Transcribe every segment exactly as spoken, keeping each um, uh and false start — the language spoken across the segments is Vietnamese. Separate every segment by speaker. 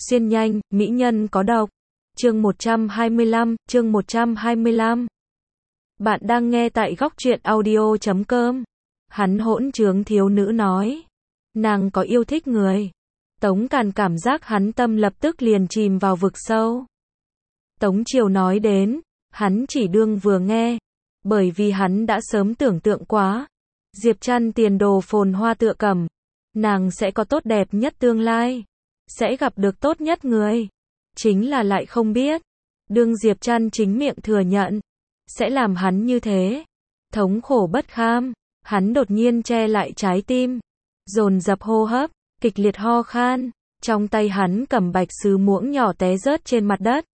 Speaker 1: Xuyên nhanh, mỹ nhân có độc. Chương một trăm hai mươi lăm, chương một trăm hai mươi lăm. Bạn đang nghe tại góc truyện audio chấm com. Hắn hỗn trướng thiếu nữ nói. Nàng có yêu thích người. Tống Càn cảm giác hắn tâm lập tức liền chìm vào vực sâu. Tống Triều nói đến, hắn chỉ đương vừa nghe. Bởi vì hắn đã sớm tưởng tượng quá. Diệp Trăn tiền đồ phồn hoa tựa cẩm. Nàng sẽ có tốt đẹp nhất tương lai. Sẽ gặp được tốt nhất người. Chính là lại không biết. Đương Diệp Trăn chính miệng thừa nhận. Sẽ làm hắn như thế. Thống khổ bất kham. Hắn đột nhiên che lại trái tim. Dồn dập hô hấp. Kịch liệt ho khan. Trong tay hắn cầm bạch sứ muỗng nhỏ té rớt trên mặt đất.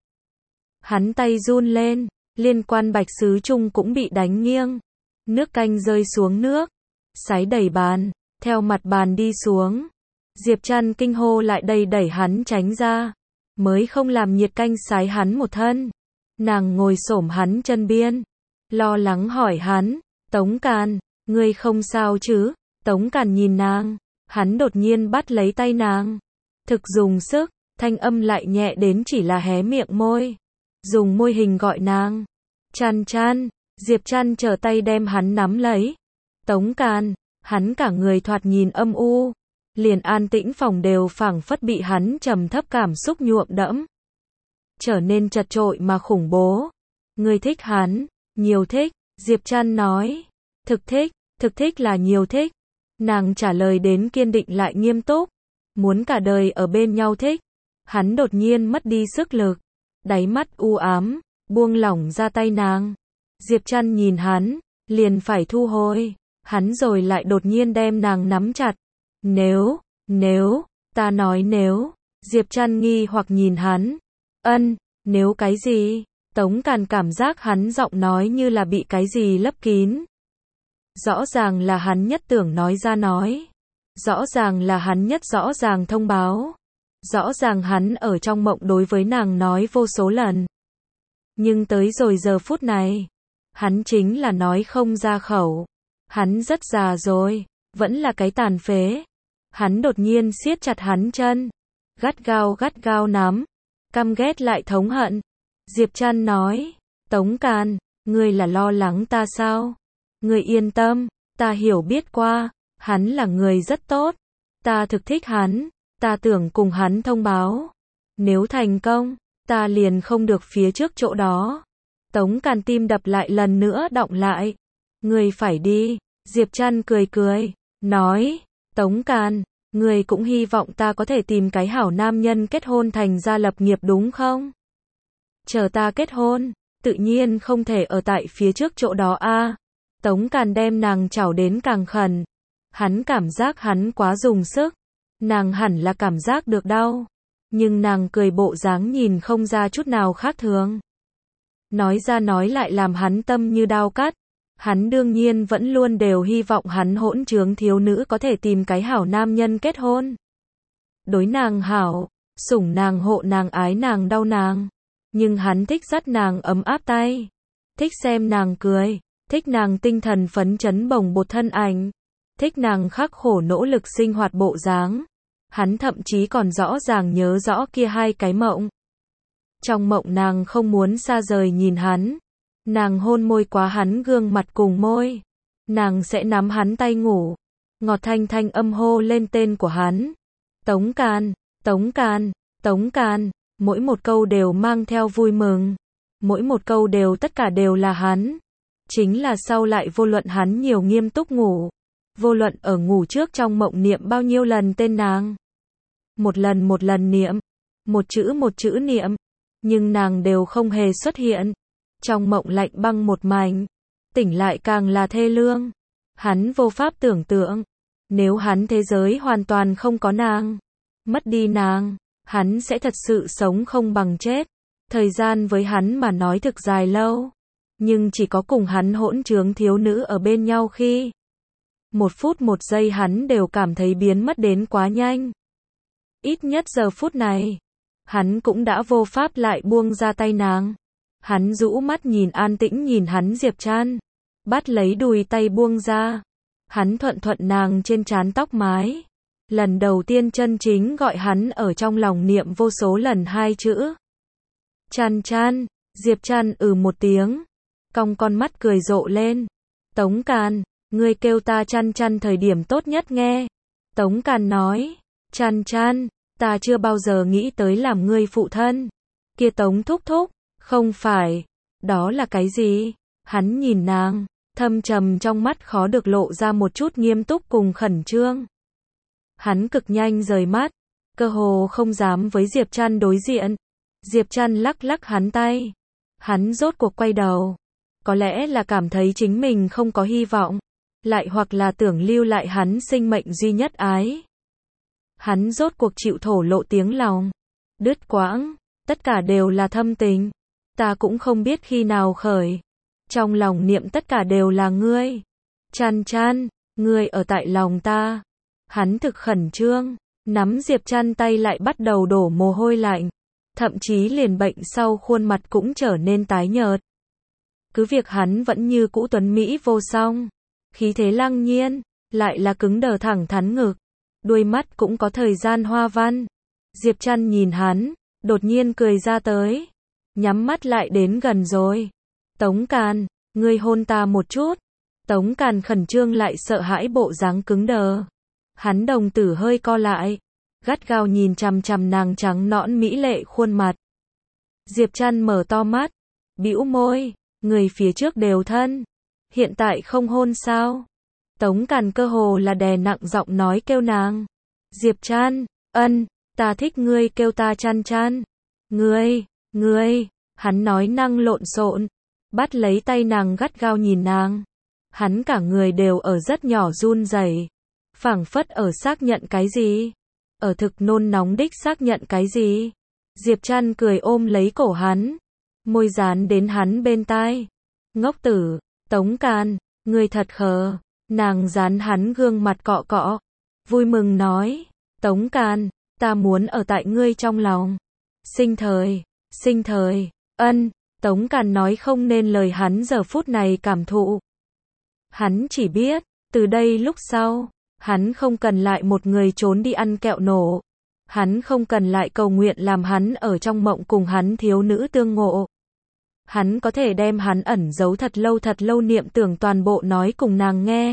Speaker 1: Hắn tay run lên. Liên quan bạch sứ chung cũng bị đánh nghiêng. Nước canh rơi xuống nước. Sái đẩy bàn. Theo mặt bàn đi xuống. Diệp Trăn kinh hô lại đây đẩy hắn tránh ra. Mới không làm nhiệt canh sái hắn một thân. Nàng ngồi xổm hắn chân biên. Lo lắng hỏi hắn. Tống Càn, ngươi không sao chứ? Tống Càn nhìn nàng. Hắn đột nhiên bắt lấy tay nàng. Thực dùng sức. Thanh âm lại nhẹ đến chỉ là hé miệng môi. Dùng môi hình gọi nàng. Trăn Trăn. Diệp Trăn trở tay đem hắn nắm lấy. Tống Càn. Hắn cả người thoạt nhìn âm u. Liền an tĩnh phòng đều phảng phất bị hắn trầm thấp cảm xúc nhuộm đẫm. Trở nên chật chội mà khủng bố. Ngươi thích hắn, nhiều thích, Diệp Trăn nói. Thực thích, thực thích là nhiều thích. Nàng trả lời đến kiên định lại nghiêm túc. Muốn cả đời ở bên nhau thích. Hắn đột nhiên mất đi sức lực. Đáy mắt u ám, buông lỏng ra tay nàng. Diệp Trăn nhìn hắn, liền phải thu hồi. Hắn rồi lại đột nhiên đem nàng nắm chặt. Nếu, nếu, ta nói nếu, Diệp Trăn nghi hoặc nhìn hắn. Ân, nếu cái gì? Tống Càn cảm giác hắn giọng nói như là bị cái gì lấp kín. Rõ ràng là hắn nhất tưởng nói ra nói. Rõ ràng là hắn nhất rõ ràng thông báo. Rõ ràng hắn ở trong mộng đối với nàng nói vô số lần. Nhưng tới rồi giờ phút này, hắn chính là nói không ra khẩu. Hắn rất già rồi, vẫn là cái tàn phế. Hắn đột nhiên siết chặt hắn chân. Gắt gao gắt gao nắm. Căm ghét lại thống hận. Diệp Trăn nói. Tống Càn, ngươi là lo lắng ta sao? Ngươi yên tâm, ta hiểu biết qua. Hắn là người rất tốt. Ta thực thích hắn. Ta tưởng cùng hắn thông báo. Nếu thành công, ta liền không được phía trước chỗ đó. Tống Càn tim đập lại lần nữa đọng lại. Ngươi phải đi. Diệp Trăn cười cười. Nói. Tống Càn, ngươi cũng hy vọng ta có thể tìm cái hảo nam nhân kết hôn thành gia lập nghiệp đúng không? Chờ ta kết hôn, tự nhiên không thể ở tại phía trước chỗ đó a. À. Tống Càn đem nàng chảo đến càng khẩn. Hắn cảm giác hắn quá dùng sức. Nàng hẳn là cảm giác được đau. Nhưng nàng cười bộ dáng nhìn không ra chút nào khác thường. Nói ra nói lại làm hắn tâm như đao cắt. Hắn đương nhiên vẫn luôn đều hy vọng hắn hỗn trướng thiếu nữ có thể tìm cái hảo nam nhân kết hôn. Đối nàng hảo, sủng nàng hộ nàng ái nàng đau nàng. Nhưng hắn thích dắt nàng ấm áp tay. Thích xem nàng cười. Thích nàng tinh thần phấn chấn bồng bột thân ảnh. Thích nàng khắc khổ nỗ lực sinh hoạt bộ dáng. Hắn thậm chí còn rõ ràng nhớ rõ kia hai cái mộng. Trong mộng nàng không muốn xa rời nhìn hắn. Nàng hôn môi quá hắn gương mặt cùng môi. Nàng sẽ nắm hắn tay ngủ. Ngọt thanh thanh âm hô lên tên của hắn. Tống Càn, Tống Càn, Tống Càn. Mỗi một câu đều mang theo vui mừng. Mỗi một câu đều tất cả đều là hắn. Chính là sau lại vô luận hắn nhiều nghiêm túc ngủ. Vô luận ở ngủ trước trong mộng niệm bao nhiêu lần tên nàng. Một lần một lần niệm. Một chữ một chữ niệm. Nhưng nàng đều không hề xuất hiện. Trong mộng lạnh băng một mảnh. Tỉnh lại càng là thê lương. Hắn vô pháp tưởng tượng. Nếu hắn thế giới hoàn toàn không có nàng. Mất đi nàng. Hắn sẽ thật sự sống không bằng chết. Thời gian với hắn mà nói thực dài lâu. Nhưng chỉ có cùng hắn hỗn trướng thiếu nữ ở bên nhau khi. Một phút một giây hắn đều cảm thấy biến mất đến quá nhanh. Ít nhất giờ phút này. Hắn cũng đã vô pháp lại buông ra tay nàng. Hắn rũ mắt nhìn an tĩnh nhìn hắn Diệp Trăn. Bắt lấy đùi tay buông ra. Hắn thuận thuận nàng trên trán tóc mái. Lần đầu tiên chân chính gọi hắn ở trong lòng niệm vô số lần hai chữ. Chan Chan, Diệp Trăn ừ một tiếng, cong con mắt cười rộ lên. Tống Càn, ngươi kêu ta Chan Chan thời điểm tốt nhất nghe. Tống Càn nói, Chan Chan, ta chưa bao giờ nghĩ tới làm ngươi phụ thân. Kia Tống thúc thúc, không phải, đó là cái gì? Hắn nhìn nàng, thâm trầm trong mắt khó được lộ ra một chút nghiêm túc cùng khẩn trương. Hắn cực nhanh rời mắt, cơ hồ không dám với Diệp Trăn đối diện. Diệp Trăn lắc lắc hắn tay. Hắn rốt cuộc quay đầu. Có lẽ là cảm thấy chính mình không có hy vọng, lại hoặc là tưởng lưu lại hắn sinh mệnh duy nhất ái. Hắn rốt cuộc chịu thổ lộ tiếng lòng. Đứt quãng, tất cả đều là thâm tình. Ta cũng không biết khi nào khởi. Trong lòng niệm tất cả đều là ngươi. Chan Chan, ngươi ở tại lòng ta. Hắn thực khẩn trương, nắm Diệp Trăn tay lại bắt đầu đổ mồ hôi lạnh. Thậm chí liền bệnh sau khuôn mặt cũng trở nên tái nhợt. Cứ việc hắn vẫn như cũ tuấn Mỹ vô song, khí thế lăng nhiên, lại là cứng đờ thẳng thắn ngực, đuôi mắt cũng có thời gian hoa văn. Diệp Trăn nhìn hắn, đột nhiên cười ra tới, nhắm mắt lại đến gần rồi. Tống Càn, ngươi hôn ta một chút. Tống Càn khẩn trương lại sợ hãi bộ dáng cứng đờ. Hắn đồng tử hơi co lại, gắt gao nhìn chằm chằm nàng trắng nõn mỹ lệ khuôn mặt. Diệp Trăn mở to mắt, bĩu môi, người phía trước đều thân, hiện tại không hôn sao? Tống Càn cơ hồ là đè nặng giọng nói kêu nàng. Diệp Trăn, ân, ta thích ngươi kêu ta Chan Chan. Ngươi, ngươi, hắn nói năng lộn xộn, bắt lấy tay nàng gắt gao nhìn nàng. Hắn cả người đều ở rất nhỏ run rẩy, phảng phất ở xác nhận cái gì, ở thực nôn nóng đích xác nhận cái gì. Diệp Trăn cười ôm lấy cổ hắn, môi dán đến hắn bên tai. Ngốc tử, Tống Càn, ngươi thật khờ. Nàng dán hắn gương mặt cọ cọ, vui mừng nói, Tống Càn, ta muốn ở tại ngươi trong lòng. Sinh thời, sinh thời, ân, Tống Càn nói không nên lời hắn giờ phút này cảm thụ. Hắn chỉ biết, từ đây lúc sau, hắn không cần lại một người trốn đi ăn kẹo nổ. Hắn không cần lại cầu nguyện làm hắn ở trong mộng cùng hắn thiếu nữ tương ngộ. Hắn có thể đem hắn ẩn giấu thật lâu thật lâu niệm tưởng toàn bộ nói cùng nàng nghe.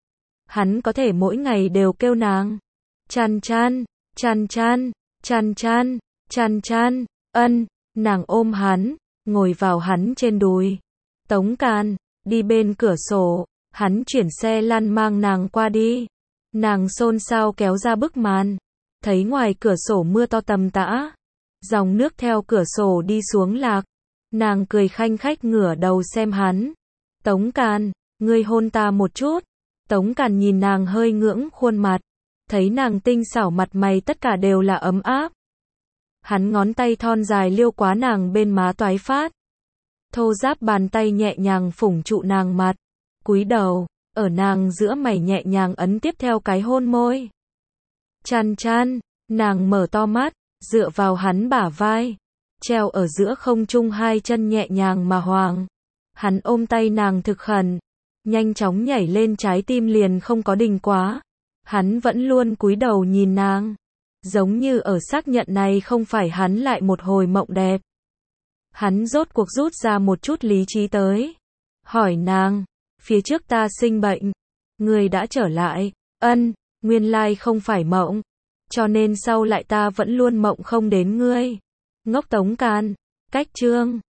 Speaker 1: Hắn có thể mỗi ngày đều kêu nàng. Chan Chan, Chan Chan, Chan Chan, Chan Chan, ân, nàng ôm hắn, ngồi vào hắn trên đùi. Tống Càn, đi bên cửa sổ, hắn chuyển xe lăn mang nàng qua đi. Nàng xôn xao kéo ra bức màn, thấy ngoài cửa sổ mưa to tầm tã, dòng nước theo cửa sổ đi xuống lạc. Nàng cười khanh khách ngửa đầu xem hắn. Tống Càn, ngươi hôn ta một chút. Tống Càn nhìn nàng hơi ngưỡng khuôn mặt, thấy nàng tinh xảo mặt mày tất cả đều là ấm áp. Hắn ngón tay thon dài liêu quá nàng bên má toái phát. Thô ráp bàn tay nhẹ nhàng phủng trụ nàng mặt, cúi đầu, ở nàng giữa mày nhẹ nhàng ấn tiếp theo cái hôn môi. Chan Chan, nàng mở to mắt, dựa vào hắn bả vai, treo ở giữa không trung hai chân nhẹ nhàng mà hoàng. Hắn ôm tay nàng thực khẩn, nhanh chóng nhảy lên trái tim liền không có đình quá. Hắn vẫn luôn cúi đầu nhìn nàng, giống như ở xác nhận này không phải hắn lại một hồi mộng đẹp. Hắn rốt cuộc rút ra một chút lý trí tới, hỏi nàng, phía trước ta sinh bệnh, ngươi đã trở lại. Ân, nguyên lai không phải mộng, cho nên sau lại ta vẫn luôn mộng không đến ngươi. Ngốc Tống Càn, cách chương